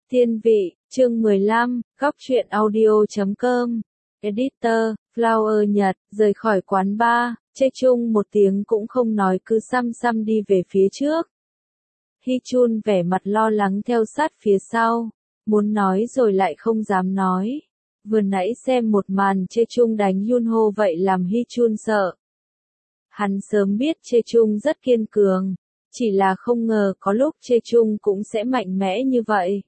Thiên vị, chương 15, góc truyện audio.com. Editor, Flower Nhật, rời khỏi quán bar, Chê Chung một tiếng cũng không nói cứ xăm xăm đi về phía trước. Hy Chun vẻ mặt lo lắng theo sát phía sau, muốn nói rồi lại không dám nói. Vừa nãy xem một màn Chê Chung đánh Yunho vậy làm Hy Chun sợ. Hắn sớm biết Chê Chung rất kiên cường, chỉ là không ngờ có lúc Chê Chung cũng sẽ mạnh mẽ như vậy.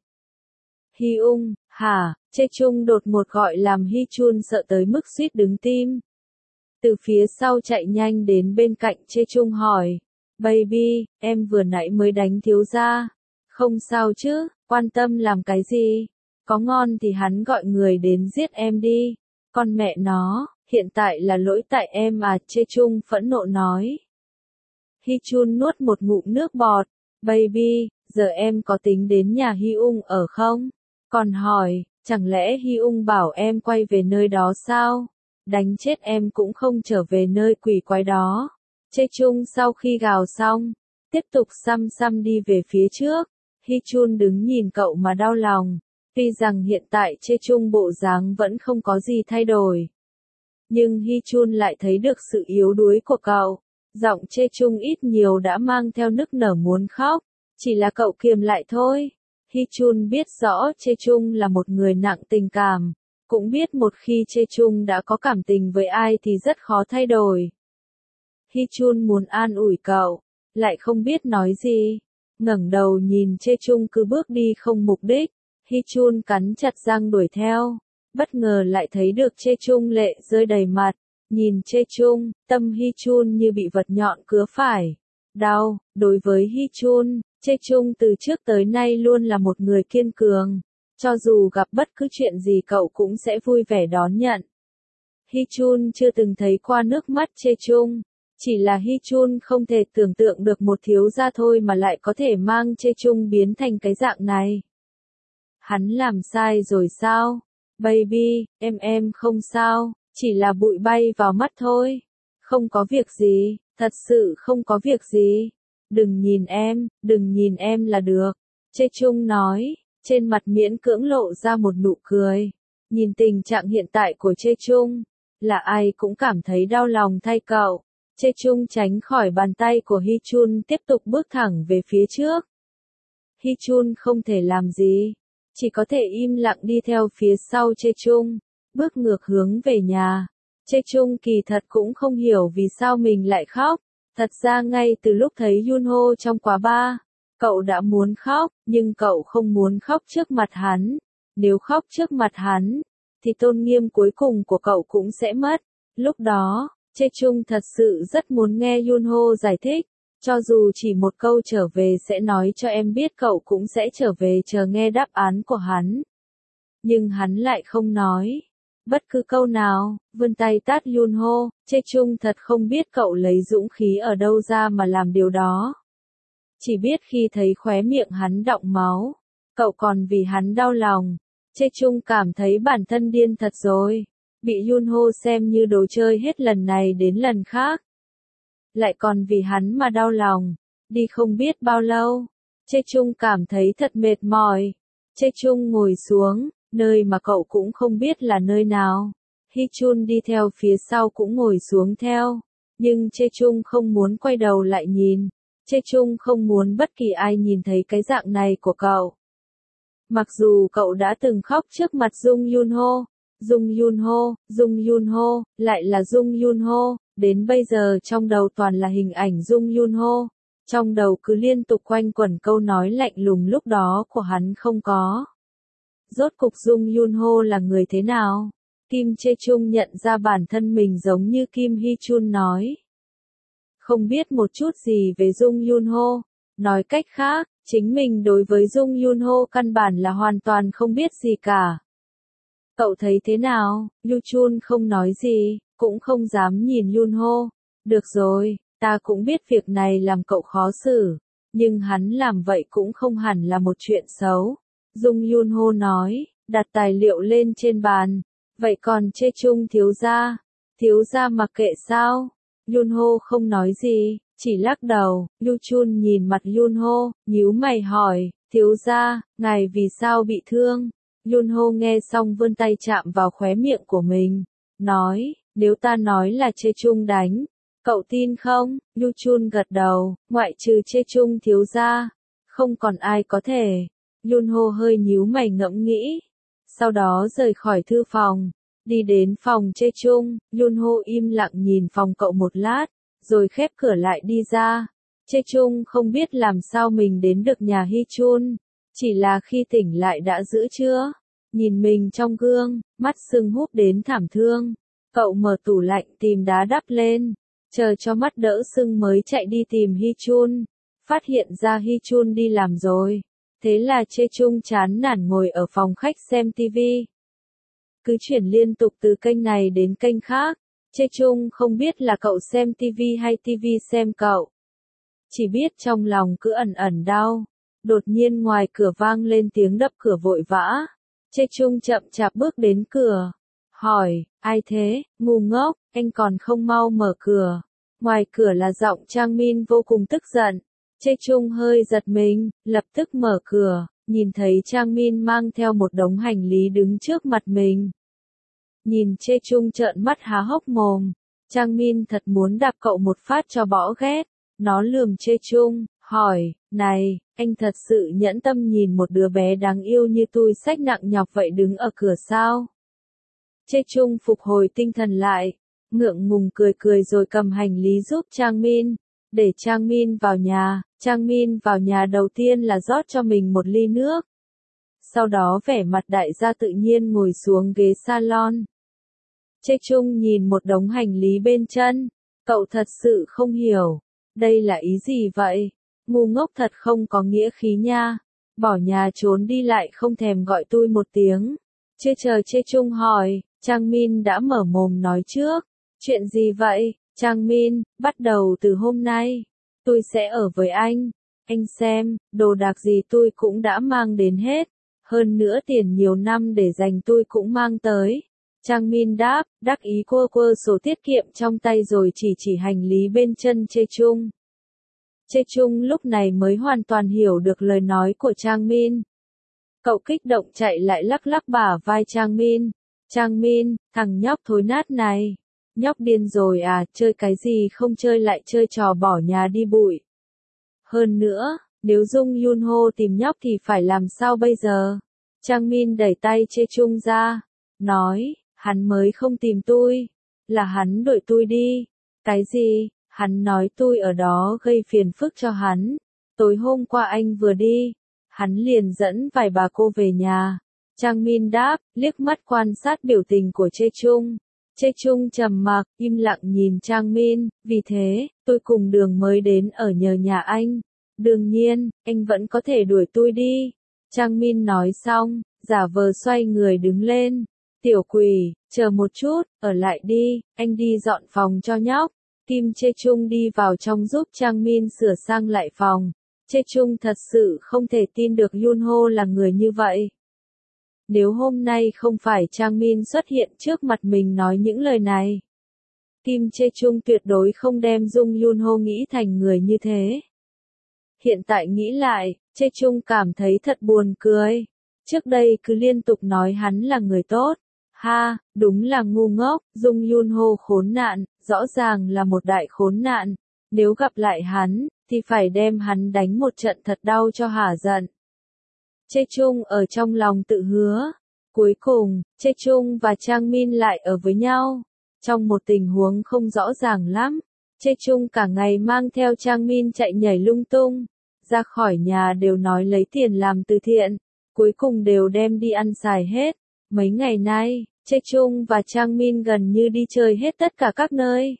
Hy Ung, hả? Chê Chung đột ngột gọi làm Hy Chun sợ tới mức suýt đứng tim. Từ phía sau chạy nhanh đến bên cạnh Chê Chung hỏi, Baby, em vừa nãy mới đánh thiếu gia. Không sao chứ, quan tâm làm cái gì? Có ngon thì hắn gọi người đến giết em đi. Con mẹ nó, hiện tại là lỗi tại em à, Chê Chung phẫn nộ nói. Hy Chun nuốt một ngụm nước bọt, Baby, giờ em có tính đến nhà Hy Ung ở không? Còn hỏi, chẳng lẽ Hy Ung bảo em quay về nơi đó sao? Đánh chết em cũng không trở về nơi quỷ quái đó. Chê Chung sau khi gào xong, tiếp tục xăm xăm đi về phía trước. Hy Chun đứng nhìn cậu mà đau lòng. Tuy rằng hiện tại Chê Chung bộ dáng vẫn không có gì thay đổi, nhưng Hy Chun lại thấy được sự yếu đuối của cậu. Giọng Chê Chung ít nhiều đã mang theo nức nở muốn khóc, chỉ là cậu kiềm lại thôi. Hy Chun biết rõ Chê Chung là một người nặng tình cảm, cũng biết một khi Chê Chung đã có cảm tình với ai thì rất khó thay đổi. Hy Chun muốn an ủi cậu, lại không biết nói gì. Ngẩng đầu nhìn Chê Chung cứ bước đi không mục đích, Hy Chun cắn chặt răng đuổi theo, bất ngờ lại thấy được Chê Chung lệ rơi đầy mặt. Nhìn Chê Chung, tâm Hy Chun như bị vật nhọn cứa phải. Đau, đối với Hy Chun, Chê Chung từ trước tới nay luôn là một người kiên cường. Cho dù gặp bất cứ chuyện gì cậu cũng sẽ vui vẻ đón nhận. Hy Chun chưa từng thấy qua nước mắt Chê Chung. Chỉ là Hy Chun không thể tưởng tượng được một thiếu gia thôi mà lại có thể mang Chê Chung biến thành cái dạng này. Hắn làm sai rồi sao? Baby, em không sao. Chỉ là bụi bay vào mắt thôi. Không có việc gì, thật sự không có việc gì. Đừng nhìn em là được. Chê Chung nói, trên mặt miễn cưỡng lộ ra một nụ cười. Nhìn tình trạng hiện tại của Chê Chung, là ai cũng cảm thấy đau lòng thay cậu. Chê Chung tránh khỏi bàn tay của Hy Chun tiếp tục bước thẳng về phía trước. Hy Chun không thể làm gì, chỉ có thể im lặng đi theo phía sau Chê Chung. Bước ngược hướng về nhà. Chê Chung kỳ thật cũng không hiểu vì sao mình lại khóc. Thật ra ngay từ lúc thấy Yunho trong quán bar, cậu đã muốn khóc, nhưng cậu không muốn khóc trước mặt hắn. Nếu khóc trước mặt hắn, thì tôn nghiêm cuối cùng của cậu cũng sẽ mất. Lúc đó, Chê Chung thật sự rất muốn nghe Yunho giải thích. Cho dù chỉ một câu trở về sẽ nói cho em biết cậu cũng sẽ trở về chờ nghe đáp án của hắn. Nhưng hắn lại không nói bất cứ câu nào, vươn tay tát Yunho. Chê Chung thật không biết cậu lấy dũng khí ở đâu ra mà làm điều đó. Chỉ biết khi thấy khóe miệng hắn đọng máu, cậu còn vì hắn đau lòng. Chê Chung cảm thấy bản thân điên thật rồi, bị Yunho xem như đồ chơi hết lần này đến lần khác. Lại còn vì hắn mà đau lòng, đi không biết bao lâu. Chê Chung cảm thấy thật mệt mỏi. Chê Chung ngồi xuống. Nơi mà cậu cũng không biết là nơi nào. Hy Chun đi theo phía sau cũng ngồi xuống theo. Nhưng Chê Chung không muốn quay đầu lại nhìn. Chê Chung không muốn bất kỳ ai nhìn thấy cái dạng này của cậu. Mặc dù cậu đã từng khóc trước mặt Dung Yunho, lại là Dung Yunho. Đến bây giờ trong đầu toàn là hình ảnh Dung Yunho. Trong đầu cứ liên tục quanh quẩn câu nói lạnh lùng lúc đó của hắn không có. Rốt cục Dung Yunho là người thế nào? Kim Chê Chung nhận ra bản thân mình giống như Kim Hy Chun nói. Không biết một chút gì về Dung Yunho. Nói cách khác, chính mình đối với Dung Yunho căn bản là hoàn toàn không biết gì cả. Cậu thấy thế nào? Yu Chun không nói gì, cũng không dám nhìn Yunho. Được rồi, ta cũng biết việc này làm cậu khó xử. Nhưng hắn làm vậy cũng không hẳn là một chuyện xấu. Dung Yunho nói, đặt tài liệu lên trên bàn. Vậy còn Chê Chung thiếu gia mặc kệ sao? Yunho không nói gì, chỉ lắc đầu. Yu Chun nhìn mặt Yunho, nhíu mày hỏi, thiếu gia, ngài vì sao bị thương? Yunho nghe xong vươn tay chạm vào khóe miệng của mình, nói, nếu ta nói là Chê Chung đánh, cậu tin không? Yu Chun gật đầu, ngoại trừ Chê Chung thiếu gia, không còn ai có thể. Yunho hơi nhíu mày ngẫm nghĩ, sau đó rời khỏi thư phòng, đi đến phòng Chê Chung. Yunho im lặng nhìn phòng cậu một lát, rồi khép cửa lại đi ra. Chê Chung không biết làm sao mình đến được nhà Hy Chun, chỉ là khi tỉnh lại đã giữ chưa. Nhìn mình trong gương, mắt sưng húp đến thảm thương. Cậu mở tủ lạnh tìm đá đắp lên, chờ cho mắt đỡ sưng mới chạy đi tìm Hy Chun. Phát hiện ra Hy Chun đi làm rồi. Thế là Chê Chung chán nản ngồi ở phòng khách xem TV. Cứ chuyển liên tục từ kênh này đến kênh khác. Chê Chung không biết là cậu xem TV hay TV xem cậu. Chỉ biết trong lòng cứ ẩn ẩn đau. Đột nhiên ngoài cửa vang lên tiếng đập cửa vội vã. Chê Chung chậm chạp bước đến cửa. Hỏi, ai thế, ngu ngốc, anh còn không mau mở cửa. Ngoài cửa là giọng Trang Min vô cùng tức giận. Chê Chung hơi giật mình, lập tức mở cửa, nhìn thấy Trang Min mang theo một đống hành lý đứng trước mặt mình. Nhìn Chê Chung trợn mắt há hốc mồm, Trang Min thật muốn đạp cậu một phát cho bỏ ghét. Nó lườm Chê Chung, hỏi, này, anh thật sự nhẫn tâm nhìn một đứa bé đáng yêu như tôi xách nặng nhọc vậy đứng ở cửa sao? Chê Chung phục hồi tinh thần lại, ngượng ngùng cười cười rồi cầm hành lý giúp Trang Min, để Trang Min vào nhà. Trang Min vào nhà đầu tiên là rót cho mình một ly nước. Sau đó vẻ mặt đại gia tự nhiên ngồi xuống ghế salon. Chê Chung nhìn một đống hành lý bên chân, cậu thật sự không hiểu, đây là ý gì vậy? Ngu ngốc thật không có nghĩa khí nha, bỏ nhà trốn đi lại không thèm gọi tôi một tiếng. Chưa chờ Chê Chung hỏi, Trang Min đã mở mồm nói trước. Chuyện gì vậy, Trang Min? Bắt đầu từ hôm nay, tôi sẽ ở với anh xem, đồ đạc gì tôi cũng đã mang đến hết, hơn nữa tiền nhiều năm để dành tôi cũng mang tới. Trang Min đáp, đắc ý quơ quơ sổ tiết kiệm trong tay rồi chỉ hành lý bên chân Chê Chung. Chê Chung lúc này mới hoàn toàn hiểu được lời nói của Trang Min. Cậu kích động chạy lại lắc lắc bả vai Trang Min. Trang Min, thằng nhóc thối nát này. Nhóc điên rồi à, chơi cái gì không chơi lại chơi trò bỏ nhà đi bụi. Hơn nữa, nếu Dung Yunho tìm nhóc thì phải làm sao bây giờ? Trang Min đẩy tay Chê Chung ra, nói, hắn mới không tìm tôi, là hắn đuổi tôi đi. Cái gì? Hắn nói tôi ở đó gây phiền phức cho hắn. Tối hôm qua anh vừa đi, hắn liền dẫn vài bà cô về nhà. Trang Min đáp, liếc mắt quan sát biểu tình của Chê Chung. Chê Chung trầm mặc, im lặng nhìn Trang Min, vì thế, tôi cùng Đường mới đến ở nhờ nhà anh. Đương nhiên, anh vẫn có thể đuổi tôi đi. Trang Min nói xong, giả vờ xoay người đứng lên. Tiểu quỷ, chờ một chút, ở lại đi, anh đi dọn phòng cho nhóc. Kim Chê Chung đi vào trong giúp Trang Min sửa sang lại phòng. Chê Chung thật sự không thể tin được Yunho là người như vậy. Nếu hôm nay không phải Trang Min xuất hiện trước mặt mình nói những lời này, Kim Chê Chung tuyệt đối không đem Dung Yunho nghĩ thành người như thế. Hiện tại nghĩ lại, Chê Chung cảm thấy thật buồn cười. Trước đây cứ liên tục nói hắn là người tốt. Ha, đúng là ngu ngốc, Dung Yunho khốn nạn, rõ ràng là một đại khốn nạn. Nếu gặp lại hắn, thì phải đem hắn đánh một trận thật đau cho hả giận. Chê Chung ở trong lòng tự hứa. Cuối cùng, Chê Chung và Trang Min lại ở với nhau. Trong một tình huống không rõ ràng lắm, Chê Chung cả ngày mang theo Trang Min chạy nhảy lung tung. Ra khỏi nhà đều nói lấy tiền làm từ thiện. Cuối cùng đều đem đi ăn xài hết. Mấy ngày nay, Chê Chung và Trang Min gần như đi chơi hết tất cả các nơi.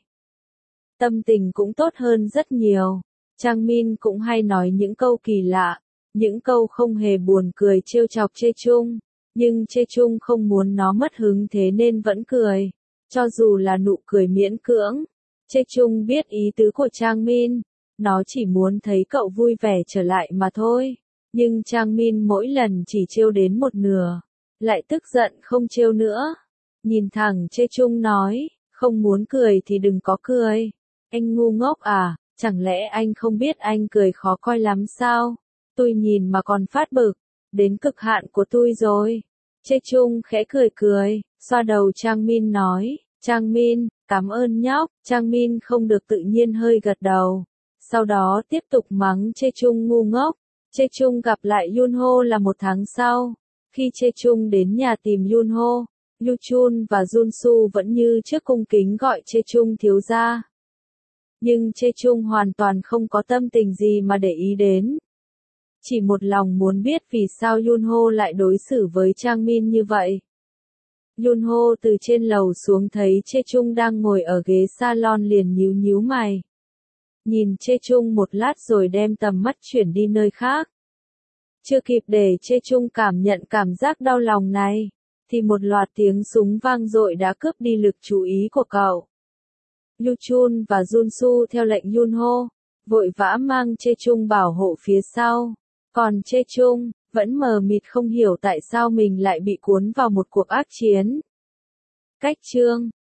Tâm tình cũng tốt hơn rất nhiều. Trang Min cũng hay nói những câu kỳ lạ, những câu không hề buồn cười trêu chọc Chê Chung. Nhưng Chê Chung không muốn nó mất hứng thế nên vẫn cười. Cho dù là nụ cười miễn cưỡng. Chê Chung biết ý tứ của Trang Min. Nó chỉ muốn thấy cậu vui vẻ trở lại mà thôi. Nhưng Trang Min mỗi lần chỉ trêu đến một nửa, lại tức giận không trêu nữa. Nhìn thẳng Chê Chung nói, không muốn cười thì đừng có cười. Anh ngu ngốc à? Chẳng lẽ anh không biết anh cười khó coi lắm sao? Tôi nhìn mà còn phát bực, đến cực hạn của tôi rồi. Chê Chung khẽ cười cười, xoa đầu Trang Min nói, Trang Min, cảm ơn nhóc. Trang Min không được tự nhiên hơi gật đầu. Sau đó tiếp tục mắng Chê Chung ngu ngốc. Chê Chung gặp lại Yunho là một tháng sau. Khi Chê Chung đến nhà tìm Yunho, Yu Chun và Junsu vẫn như trước cung kính gọi Chê Chung thiếu gia. Nhưng Chê Chung hoàn toàn không có tâm tình gì mà để ý đến. Chỉ một lòng muốn biết vì sao Yunho lại đối xử với Trang Min như vậy. Yunho từ trên lầu xuống thấy Chê Chung đang ngồi ở ghế salon liền nhíu nhíu mày. Nhìn Chê Chung một lát rồi đem tầm mắt chuyển đi nơi khác. Chưa kịp để Chê Chung cảm nhận cảm giác đau lòng này, thì một loạt tiếng súng vang dội đã cướp đi lực chú ý của cậu. Yu Chun và Junsu theo lệnh Yunho, vội vã mang Chê Chung bảo hộ phía sau. Còn Chê Chung, vẫn mờ mịt không hiểu tại sao mình lại bị cuốn vào một cuộc ác chiến. Cách chương